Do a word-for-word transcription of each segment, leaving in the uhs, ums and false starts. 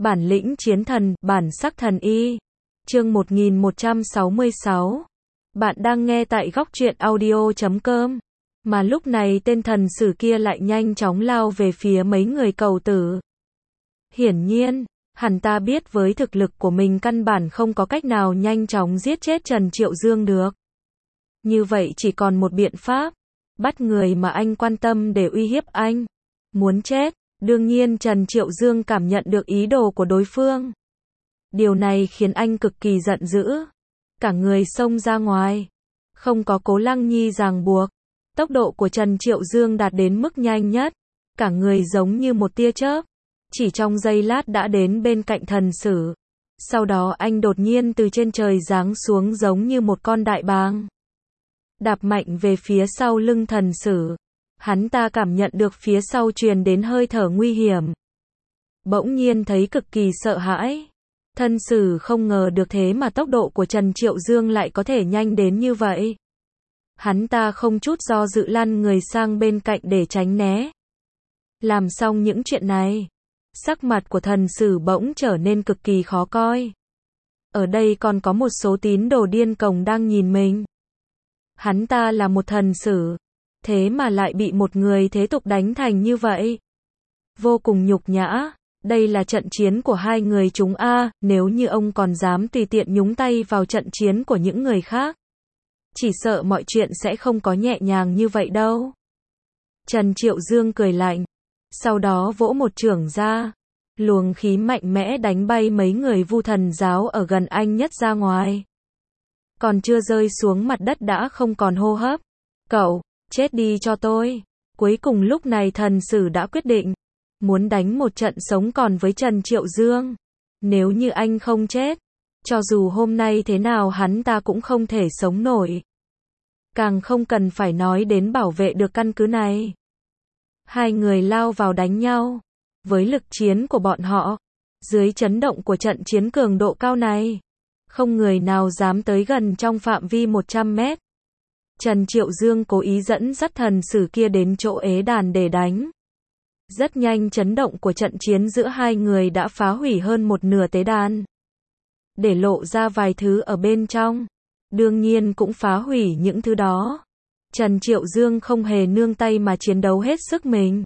Bản lĩnh chiến thần, bản sắc thần y. Chương một nghìn một trăm sáu mươi sáu. Bạn đang nghe tại góc truyện audio chấm com. Mà lúc này tên thần sử kia lại nhanh chóng lao về phía mấy người cầu tử. Hiển nhiên, hắn ta biết với thực lực của mình căn bản không có cách nào nhanh chóng giết chết Trần Triệu Dương được. Như vậy chỉ còn một biện pháp, bắt người mà anh quan tâm để uy hiếp anh. Muốn chết. Đương nhiên Trần Triệu Dương cảm nhận được ý đồ của đối phương. Điều này khiến anh cực kỳ giận dữ. Cả người xông ra ngoài. Không có Cố Lăng Nhi ràng buộc. Tốc độ của Trần Triệu Dương đạt đến mức nhanh nhất. Cả người giống như một tia chớp. Chỉ trong giây lát đã đến bên cạnh thần sử. Sau đó anh đột nhiên từ trên trời giáng xuống giống như một con đại bàng. Đạp mạnh về phía sau lưng thần sử. Hắn ta cảm nhận được phía sau truyền đến hơi thở nguy hiểm. Bỗng nhiên thấy cực kỳ sợ hãi. Thân sử không ngờ được thế mà tốc độ của Trần Triệu Dương lại có thể nhanh đến như vậy. Hắn ta không chút do dự lăn người sang bên cạnh để tránh né. Làm xong những chuyện này, sắc mặt của thần sử bỗng trở nên cực kỳ khó coi. Ở đây còn có một số tín đồ điên cuồng đang nhìn mình. Hắn ta là một thần sử. Thế mà lại bị một người thế tục đánh thành như vậy. Vô cùng nhục nhã. Đây là trận chiến của hai người chúng a, nếu như ông còn dám tùy tiện nhúng tay vào trận chiến của những người khác. Chỉ sợ mọi chuyện sẽ không có nhẹ nhàng như vậy đâu. Trần Triệu Dương cười lạnh. Sau đó vỗ một chưởng ra. Luồng khí mạnh mẽ đánh bay mấy người Vu Thần giáo ở gần anh nhất ra ngoài. Còn chưa rơi xuống mặt đất đã không còn hô hấp. Cậu, chết đi cho tôi. Cuối cùng lúc này thần sử đã quyết định. Muốn đánh một trận sống còn với Trần Triệu Dương. Nếu như anh không chết. Cho dù hôm nay thế nào hắn ta cũng không thể sống nổi. Càng không cần phải nói đến bảo vệ được căn cứ này. Hai người lao vào đánh nhau. Với lực chiến của bọn họ. Dưới chấn động của trận chiến cường độ cao này. Không người nào dám tới gần trong phạm vi một trăm mét. Trần Triệu Dương cố ý dẫn dắt thần sử kia đến chỗ ế đàn để đánh. Rất nhanh chấn động của trận chiến giữa hai người đã phá hủy hơn một nửa tế đàn. Để lộ ra vài thứ ở bên trong. Đương nhiên cũng phá hủy những thứ đó. Trần Triệu Dương không hề nương tay mà chiến đấu hết sức mình.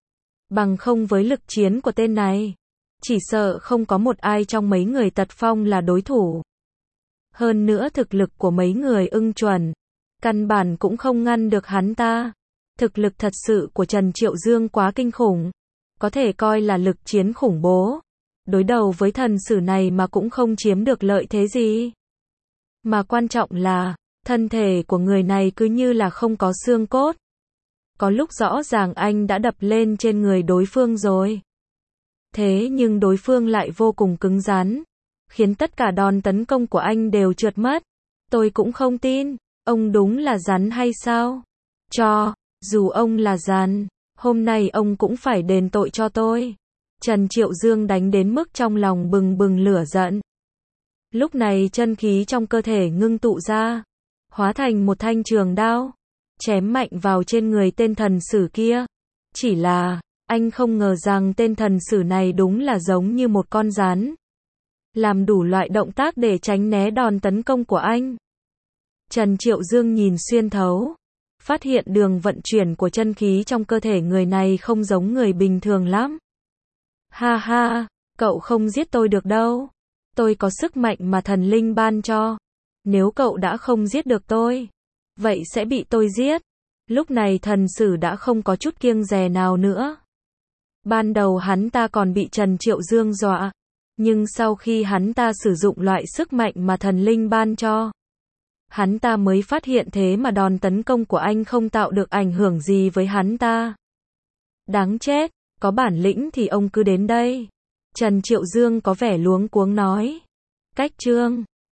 Bằng không với lực chiến của tên này. Chỉ sợ không có một ai trong mấy người tật phong là đối thủ. Hơn nữa thực lực của mấy người ưng chuẩn. Căn bản cũng không ngăn được hắn ta. Thực lực thật sự của Trần Triệu Dương quá kinh khủng. Có thể coi là lực chiến khủng bố. Đối đầu với thần sử này mà cũng không chiếm được lợi thế gì. Mà quan trọng là, thân thể của người này cứ như là không có xương cốt. Có lúc rõ ràng anh đã đập lên trên người đối phương rồi. Thế nhưng đối phương lại vô cùng cứng rắn. Khiến tất cả đòn tấn công của anh đều trượt mất. Tôi cũng không tin. Ông đúng là rắn hay sao? Cho, dù ông là rắn, hôm nay ông cũng phải đền tội cho tôi. Trần Triệu Dương đánh đến mức trong lòng bừng bừng lửa giận. Lúc này chân khí trong cơ thể ngưng tụ ra, hóa thành một thanh trường đao, chém mạnh vào trên người tên thần sử kia. Chỉ là, anh không ngờ rằng tên thần sử này đúng là giống như một con rắn. Làm đủ loại động tác để tránh né đòn tấn công của anh. Trần Triệu Dương nhìn xuyên thấu, phát hiện đường vận chuyển của chân khí trong cơ thể người này không giống người bình thường lắm. Ha ha, cậu không giết tôi được đâu. Tôi có sức mạnh mà thần linh ban cho. Nếu cậu đã không giết được tôi, vậy sẽ bị tôi giết. Lúc này thần sử đã không có chút kiêng dè nào nữa. Ban đầu hắn ta còn bị Trần Triệu Dương dọa. Nhưng sau khi hắn ta sử dụng loại sức mạnh mà thần linh ban cho, hắn ta mới phát hiện thế mà đòn tấn công của anh không tạo được ảnh hưởng gì với hắn ta. Đáng chết, có bản lĩnh thì ông cứ đến đây. Trần Triệu Dương có vẻ luống cuống nói. Cách chương